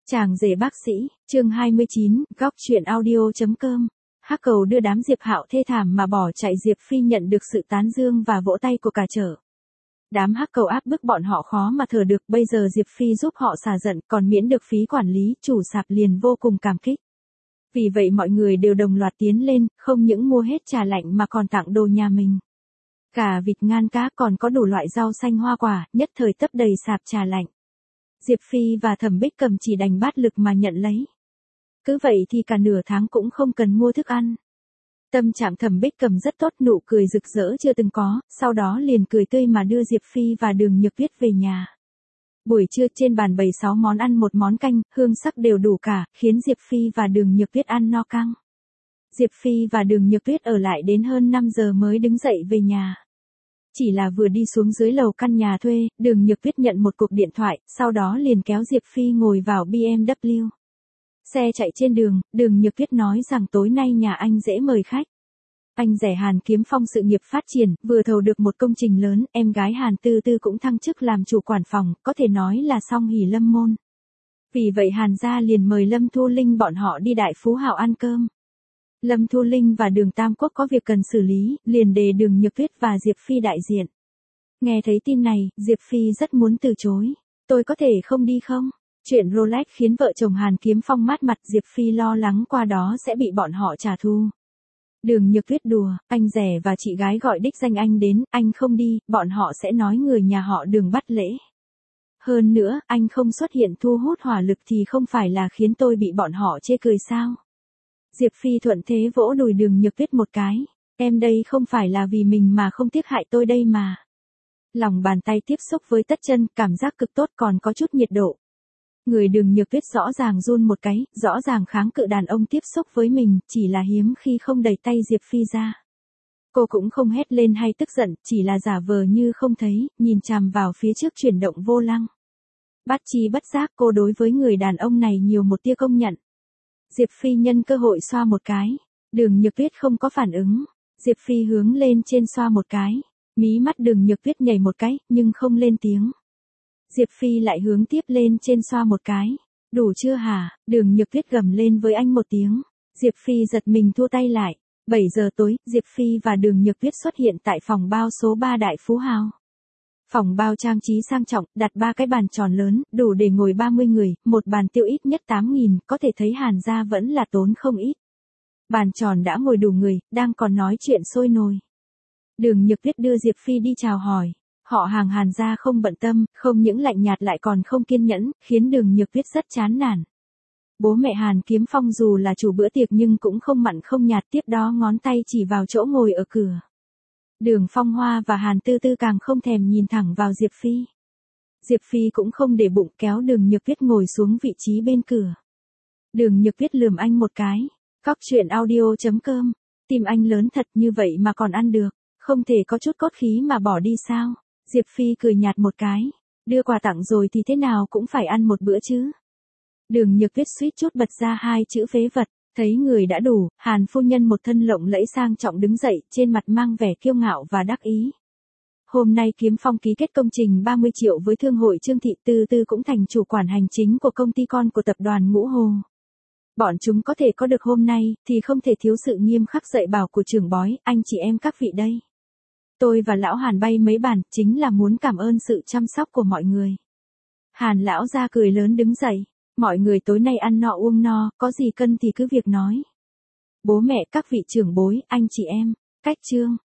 Chàng rể bác sĩ, chương 29, góc truyện audio.com. Hắc Cầu đưa đám Diệp Hạo thê thảm mà bỏ chạy. Diệp Phi nhận được sự tán dương và vỗ tay của cả chợ. Đám Hắc Cầu áp bức bọn họ khó mà thở được, bây giờ Diệp Phi giúp họ xả giận, còn miễn được phí quản lý, chủ sạp liền vô cùng cảm kích. Vì vậy mọi người đều đồng loạt tiến lên, không những mua hết trà lạnh mà còn tặng đồ nhà mình. Cả vịt ngan cá còn có đủ loại rau xanh hoa quả, nhất thời tấp đầy sạp trà lạnh. Diệp Phi và Thẩm Bích Cầm chỉ đành bát lực mà nhận lấy. Cứ vậy thì cả nửa tháng cũng không cần mua thức ăn. Tâm trạng Thẩm Bích Cầm rất tốt, nụ cười rực rỡ chưa từng có, sau đó liền cười tươi mà đưa Diệp Phi và Đường Nhược Tuyết về nhà. Buổi trưa trên bàn bày 6 món ăn, một món canh, hương sắc đều đủ cả, khiến Diệp Phi và Đường Nhược Tuyết ăn no căng. Diệp Phi và Đường Nhược Tuyết ở lại đến hơn 5 giờ mới đứng dậy về nhà. Chỉ là vừa đi xuống dưới lầu căn nhà thuê, Đường Nhược Tuyết nhận một cuộc điện thoại, sau đó liền kéo Diệp Phi ngồi vào BMW. Xe chạy trên đường, Đường Nhược Tuyết nói rằng tối nay nhà anh dễ mời khách. Anh rể Hàn Kiếm Phong sự nghiệp phát triển, vừa thầu được một công trình lớn, em gái Hàn Tư Tư cũng thăng chức làm chủ quản phòng, có thể nói là song hỷ lâm môn. Vì vậy Hàn gia liền mời Lâm Thu Linh bọn họ đi Đại Phú Hào ăn cơm. Lâm Thu Linh và Đường Tam Quốc có việc cần xử lý, liền đề Đường Nhược Tuyết và Diệp Phi đại diện. Nghe thấy tin này, Diệp Phi rất muốn từ chối. Tôi có thể không đi không? Chuyện Rolex khiến vợ chồng Hàn Kiếm Phong mát mặt, Diệp Phi lo lắng qua đó sẽ bị bọn họ trả thù. Đường Nhược Tuyết đùa, anh rể và chị gái gọi đích danh anh đến, anh không đi, bọn họ sẽ nói người nhà họ Đường bắt lễ. Hơn nữa, anh không xuất hiện thu hút hỏa lực thì không phải là khiến tôi bị bọn họ chê cười sao? Diệp Phi thuận thế vỗ đùi Đường Nhược Tuyết một cái. Em đây không phải là vì mình mà không tiếc hại tôi đây mà. Lòng bàn tay tiếp xúc với tất chân, cảm giác cực tốt, còn có chút nhiệt độ. Người Đường Nhược Tuyết rõ ràng run một cái, rõ ràng kháng cự đàn ông tiếp xúc với mình, chỉ là hiếm khi không đẩy tay Diệp Phi ra. Cô cũng không hét lên hay tức giận, chỉ là giả vờ như không thấy, nhìn chằm vào phía trước chuyển động vô lăng. Bất chi bất giác cô đối với người đàn ông này nhiều một tia công nhận. Diệp Phi nhân cơ hội xoa một cái. Đường Nhược Tuyết không có phản ứng. Diệp Phi hướng lên trên xoa một cái. Mí mắt Đường Nhược Tuyết nhảy một cái, nhưng không lên tiếng. Diệp Phi lại hướng tiếp lên trên xoa một cái. Đủ chưa hả? Đường Nhược Tuyết gầm lên với anh một tiếng. Diệp Phi giật mình thua tay lại. 7 giờ tối, Diệp Phi và Đường Nhược Tuyết xuất hiện tại phòng bao số 3 Đại Phú Hào. Phòng bao trang trí sang trọng, đặt 3 cái bàn tròn lớn, đủ để ngồi 30 người, một bàn tiêu ít nhất 8.000, có thể thấy Hàn gia vẫn là tốn không ít. Bàn tròn đã ngồi đủ người, đang còn nói chuyện sôi nổi. Đường Nhược Tuyết đưa Diệp Phi đi chào hỏi. Họ hàng Hàn gia không bận tâm, không những lạnh nhạt lại còn không kiên nhẫn, khiến Đường Nhược Tuyết rất chán nản. Bố mẹ Hàn Kiếm Phong dù là chủ bữa tiệc nhưng cũng không mặn không nhạt, tiếp đó ngón tay chỉ vào chỗ ngồi ở cửa. Đường Phong Hoa và Hàn Tư Tư càng không thèm nhìn thẳng vào Diệp Phi. Diệp Phi cũng không để bụng, kéo Đường Nhược Tuyết ngồi xuống vị trí bên cửa. Đường Nhược Tuyết lườm anh một cái. Góc truyện audio.com. Tim anh lớn thật, như vậy mà còn ăn được. Không thể có chút cốt khí mà bỏ đi sao? Diệp Phi cười nhạt một cái. Đưa quà tặng rồi thì thế nào cũng phải ăn một bữa chứ. Đường Nhược Tuyết suýt chút bật ra 2 chữ phế vật. Thấy người đã đủ, Hàn phu nhân một thân lộng lẫy sang trọng đứng dậy, trên mặt mang vẻ kiêu ngạo và đắc ý. Hôm nay Kiếm Phong ký kết công trình 30 triệu với thương hội Trương Thị, Tư Tư cũng thành chủ quản hành chính của công ty con của tập đoàn Ngũ Hồ. Bọn chúng có thể có được hôm nay, thì không thể thiếu sự nghiêm khắc dạy bảo của trưởng bói, anh chị em các vị đây. Tôi và lão Hàn bay mấy bàn, chính là muốn cảm ơn sự chăm sóc của mọi người. Hàn lão ra cười lớn đứng dậy. Mọi người tối nay ăn no uống no, có gì cần thì cứ việc nói. Bố mẹ, các vị trưởng bối, anh chị em, cách chương.